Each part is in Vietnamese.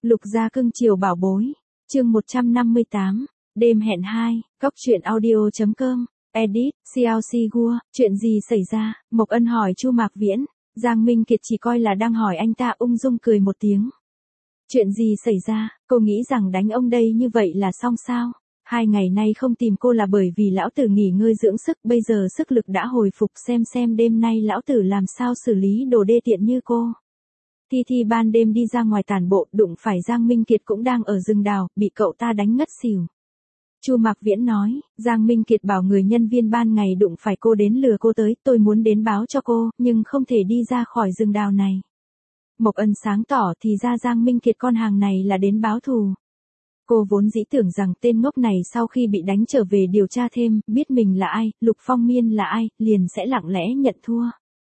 Lục gia cưng chiều bảo bối. Chương 158. Đêm hẹn 2. Cóc truyện audio.com. Edit. CLC Gua. Chuyện gì xảy ra? Mộc Ân hỏi Chu Mạc Viễn. Giang Minh Kiệt chỉ coi là đang hỏi anh ta, ung dung cười một tiếng. Chuyện gì xảy ra? Cô nghĩ rằng đánh ông đây như vậy là xong sao? 2 ngày nay không tìm cô là bởi vì lão tử nghỉ ngơi dưỡng sức, bây giờ sức lực đã hồi phục, xem đêm nay lão tử làm sao xử lý đồ đê tiện như cô. Thi ban đêm đi ra ngoài tản bộ, đụng phải Giang Minh Kiệt cũng đang ở rừng đào, bị cậu ta đánh ngất xỉu. Chu Mạc Viễn nói, Giang Minh Kiệt bảo người nhân viên ban ngày đụng phải cô đến lừa cô tới, tôi muốn đến báo cho cô, nhưng không thể đi ra khỏi rừng đào này. Mộc Ân sáng tỏ, thì ra Giang Minh Kiệt con hàng này là đến báo thù. Cô vốn dĩ tưởng rằng tên ngốc này sau khi bị đánh trở về điều tra thêm, biết mình là ai, Lục Phong Miên là ai, liền sẽ lặng lẽ nhận thua.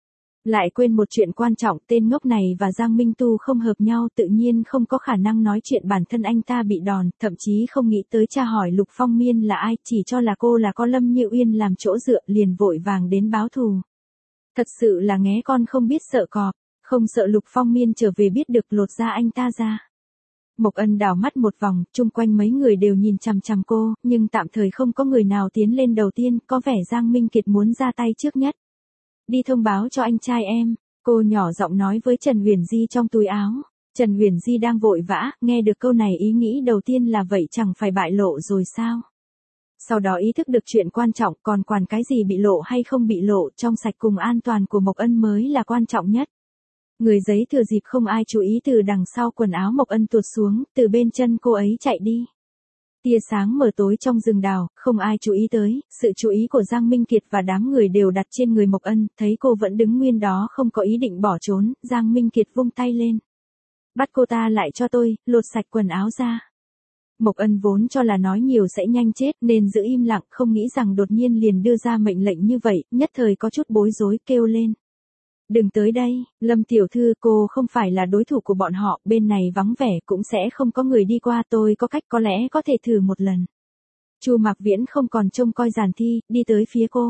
Lại quên một chuyện quan trọng, tên ngốc này và Giang Minh Tu không hợp nhau, tự nhiên không có khả năng nói chuyện bản thân anh ta bị đòn, thậm chí không nghĩ tới tra hỏi Lục Phong Miên là ai, chỉ cho là cô là có Lâm Như Uyên làm chỗ dựa, liền vội vàng đến báo thù. Thật sự là nghé con không biết sợ cọp, không sợ Lục Phong Miên trở về biết được lột da anh ta ra. Mộc Ân đảo mắt một vòng, chung quanh mấy người đều nhìn chằm chằm cô, nhưng tạm thời không có người nào tiến lên đầu tiên, có vẻ Giang Minh Kiệt muốn ra tay trước nhất. Đi thông báo cho anh trai em, cô nhỏ giọng nói với Trần Huyền Di trong túi áo. Trần Huyền Di đang vội vã, nghe được câu này ý nghĩ đầu tiên là vậy chẳng phải bại lộ rồi sao? Sau đó ý thức được chuyện quan trọng, còn quản cái gì bị lộ hay không bị lộ, trong sạch cùng an toàn của Mộc Ân mới là quan trọng nhất. Người giấy thừa dịp không ai chú ý từ đằng sau quần áo Mộc Ân tuột xuống, từ bên chân cô ấy chạy đi. Tia sáng mờ tối trong rừng đào, không ai chú ý tới, sự chú ý của Giang Minh Kiệt và đám người đều đặt trên người Mộc Ân, thấy cô vẫn đứng nguyên đó không có ý định bỏ trốn, Giang Minh Kiệt vung tay lên. Bắt cô ta lại cho tôi, lột sạch quần áo ra. Mộc Ân vốn cho là nói nhiều sẽ nhanh chết nên giữ im lặng, không nghĩ rằng đột nhiên liền đưa ra mệnh lệnh như vậy, nhất thời có chút bối rối kêu lên. Đừng tới đây, Lâm tiểu thư, cô không phải là đối thủ của bọn họ, bên này vắng vẻ cũng sẽ không có người đi qua, tôi có cách có lẽ có thể thử một lần. Chu Mạc Viễn không còn trông coi giàn thi, đi tới phía cô.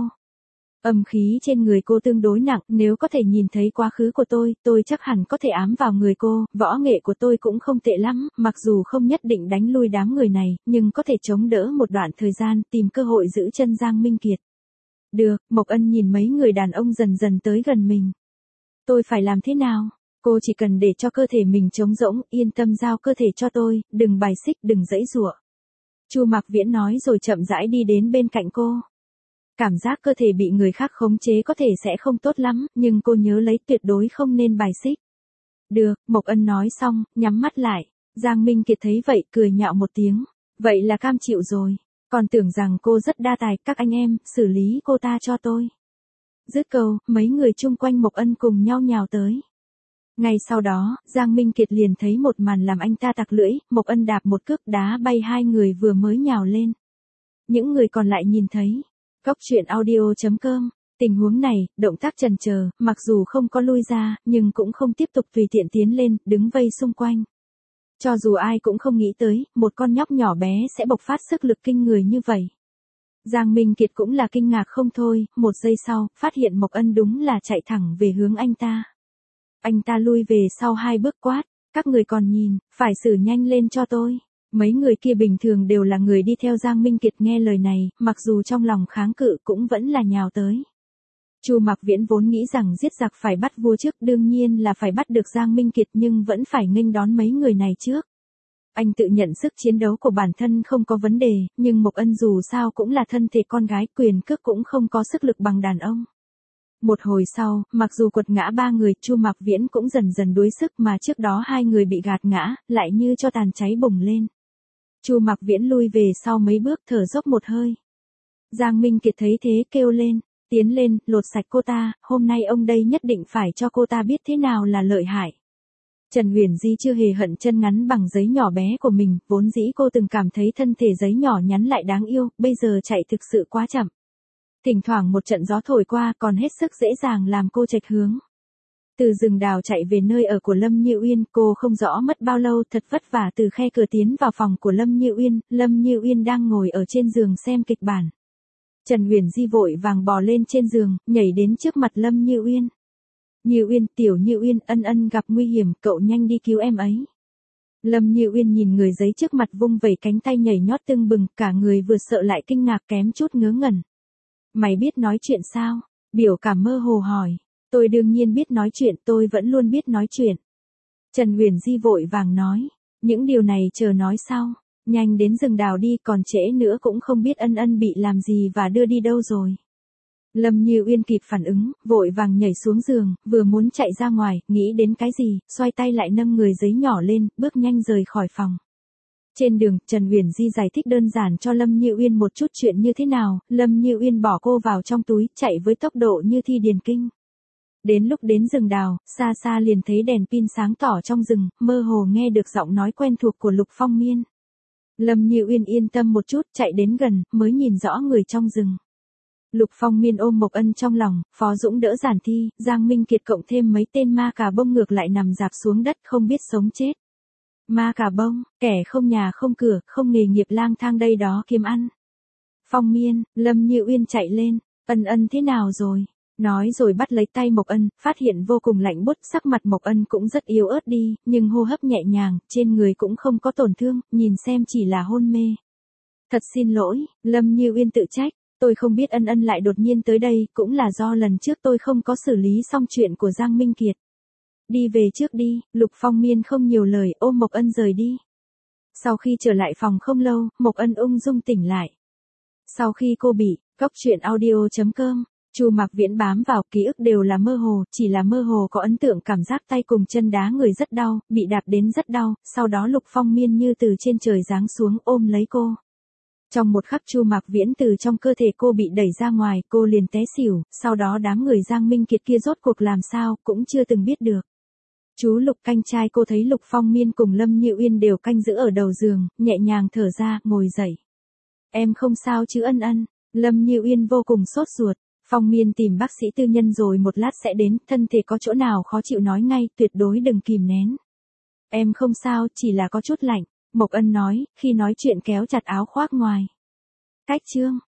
Âm khí trên người cô tương đối nặng, nếu có thể nhìn thấy quá khứ của tôi chắc hẳn có thể ám vào người cô, võ nghệ của tôi cũng không tệ lắm, mặc dù không nhất định đánh lui đám người này, nhưng có thể chống đỡ một đoạn thời gian, tìm cơ hội giữ chân Giang Minh Kiệt. Được, Mộc Ân nhìn mấy người đàn ông dần dần tới gần mình. Tôi phải làm thế nào? Cô chỉ cần để cho cơ thể mình trống rỗng, yên tâm giao cơ thể cho tôi, đừng bài xích, đừng giãy giụa. Chu Mạc Viễn nói rồi chậm rãi đi đến bên cạnh cô. Cảm giác cơ thể bị người khác khống chế có thể sẽ không tốt lắm, nhưng cô nhớ lấy tuyệt đối không nên bài xích. Được, Mộc Ân nói xong, nhắm mắt lại. Giang Minh Kiệt thấy vậy, cười nhạo một tiếng. Vậy là cam chịu rồi. Còn tưởng rằng cô rất đa tài, các anh em, xử lý cô ta cho tôi. Dứt câu, mấy người chung quanh Mộc Ân cùng nhau nhào tới. Ngay sau đó, Giang Minh Kiệt liền thấy một màn làm anh ta tặc lưỡi, Mộc Ân đạp một cước đá bay 2 người vừa mới nhào lên. Những người còn lại nhìn thấy. Cóc truyện audio.com. Tình huống này, động tác chần chờ, mặc dù không có lui ra, nhưng cũng không tiếp tục tùy tiện tiến lên, đứng vây xung quanh. Cho dù ai cũng không nghĩ tới, một con nhóc nhỏ bé sẽ bộc phát sức lực kinh người như vậy. Giang Minh Kiệt cũng là kinh ngạc không thôi, một giây sau, phát hiện Mộc Ân đúng là chạy thẳng về hướng anh ta. Anh ta lui về sau 2 bước quát, các người còn nhìn, phải xử nhanh lên cho tôi. Mấy người kia bình thường đều là người đi theo Giang Minh Kiệt, nghe lời này, mặc dù trong lòng kháng cự cũng vẫn là nhào tới. Chu Mạc Viễn vốn nghĩ rằng giết giặc phải bắt vua trước, đương nhiên là phải bắt được Giang Minh Kiệt nhưng vẫn phải nghênh đón mấy người này trước. Anh tự nhận sức chiến đấu của bản thân không có vấn đề, nhưng Mộc Ân dù sao cũng là thân thể con gái, quyền cước cũng không có sức lực bằng đàn ông. Một hồi sau, mặc dù quật ngã 3 người, Chu Mạc Viễn cũng dần dần đuối sức mà trước đó 2 người bị gạt ngã, lại như cho tàn cháy bùng lên. Chu Mạc Viễn lui về sau mấy bước, thở dốc một hơi. Giang Minh Kiệt thấy thế kêu lên, tiến lên, lột sạch cô ta, hôm nay ông đây nhất định phải cho cô ta biết thế nào là lợi hại. Trần Huyền Di chưa hề hận chân ngắn bằng giấy nhỏ bé của mình, vốn dĩ cô từng cảm thấy thân thể giấy nhỏ nhắn lại đáng yêu, bây giờ chạy thực sự quá chậm. Thỉnh thoảng một trận gió thổi qua còn hết sức dễ dàng làm cô chệch hướng. Từ rừng đào chạy về nơi ở của Lâm Như Uyên, cô không rõ mất bao lâu, thật vất vả từ khe cửa tiến vào phòng của Lâm Như Uyên đang ngồi ở trên giường xem kịch bản. Trần Huyền Di vội vàng bò lên trên giường, nhảy đến trước mặt Lâm Như Uyên. Như Uyên, tiểu Như Uyên, Ân Ân gặp nguy hiểm, cậu nhanh đi cứu em ấy. Lâm Như Uyên nhìn người giấy trước mặt vung vẩy cánh tay nhảy nhót tưng bừng, cả người vừa sợ lại kinh ngạc kém chút ngớ ngẩn. Mày biết nói chuyện sao? Biểu cảm mơ hồ hỏi. Tôi đương nhiên biết nói chuyện, tôi vẫn luôn biết nói chuyện. Trần Uyển Di vội vàng nói. Những điều này chờ nói sau. Nhanh đến rừng đào đi, còn trễ nữa cũng không biết Ân Ân bị làm gì và đưa đi đâu rồi. Lâm Như Uyên kịp phản ứng, vội vàng nhảy xuống giường, vừa muốn chạy ra ngoài, nghĩ đến cái gì, xoay tay lại nâng người giấy nhỏ lên, bước nhanh rời khỏi phòng. Trên đường, Trần Uyển Di giải thích đơn giản cho Lâm Như Uyên một chút chuyện như thế nào, Lâm Như Uyên bỏ cô vào trong túi, chạy với tốc độ như thi điền kinh. Đến lúc đến rừng đào, xa xa liền thấy đèn pin sáng tỏ trong rừng, mơ hồ nghe được giọng nói quen thuộc của Lục Phong Miên. Lâm Như Uyên yên tâm một chút, chạy đến gần, mới nhìn rõ người trong rừng. Lục Phong Miên ôm Mộc Ân trong lòng, Phó Dũng đỡ Giản Thi, Giang Minh Kiệt cộng thêm mấy tên ma cà bông ngược lại nằm rạp xuống đất không biết sống chết. Ma cà bông, kẻ không nhà không cửa, không nghề nghiệp lang thang đây đó kiếm ăn. Phong Miên, Lâm Như Uyên chạy lên, Ân thế nào rồi? Nói rồi bắt lấy tay Mộc Ân, phát hiện vô cùng lạnh buốt, sắc mặt Mộc Ân cũng rất yếu ớt đi, nhưng hô hấp nhẹ nhàng, trên người cũng không có tổn thương, nhìn xem chỉ là hôn mê. Thật xin lỗi, Lâm Như Uyên tự trách, tôi không biết Ân lại đột nhiên tới đây, cũng là do lần trước tôi không có xử lý xong chuyện của Giang Minh Kiệt. Đi về trước đi, Lục Phong Miên không nhiều lời, ôm Mộc Ân rời đi. Sau khi trở lại phòng không lâu, Mộc Ân ung dung tỉnh lại. Sau khi cô bị, Cóc Truyện Audio.com, Chu Mạc Viễn bám vào, ký ức đều là mơ hồ, chỉ là mơ hồ có ấn tượng cảm giác tay cùng chân đá người rất đau, bị đạp đến rất đau, sau đó Lục Phong Miên như từ trên trời giáng xuống ôm lấy cô. Trong một khắc Chu Mạc Viễn từ trong cơ thể cô bị đẩy ra ngoài, cô liền té xỉu, sau đó đám người Giang Minh Kiệt kia rốt cuộc làm sao, cũng chưa từng biết được. Chú Lục canh trai cô thấy Lục Phong Miên cùng Lâm Như Uyên đều canh giữ ở đầu giường, nhẹ nhàng thở ra, ngồi dậy. Em không sao chứ Ân? Lâm Như Uyên vô cùng sốt ruột. Phong Miên tìm bác sĩ tư nhân rồi một lát sẽ đến, thân thể có chỗ nào khó chịu nói ngay, tuyệt đối đừng kìm nén. Em không sao, chỉ là có chút lạnh, Mộc Ân nói, khi nói chuyện kéo chặt áo khoác ngoài. Cách chương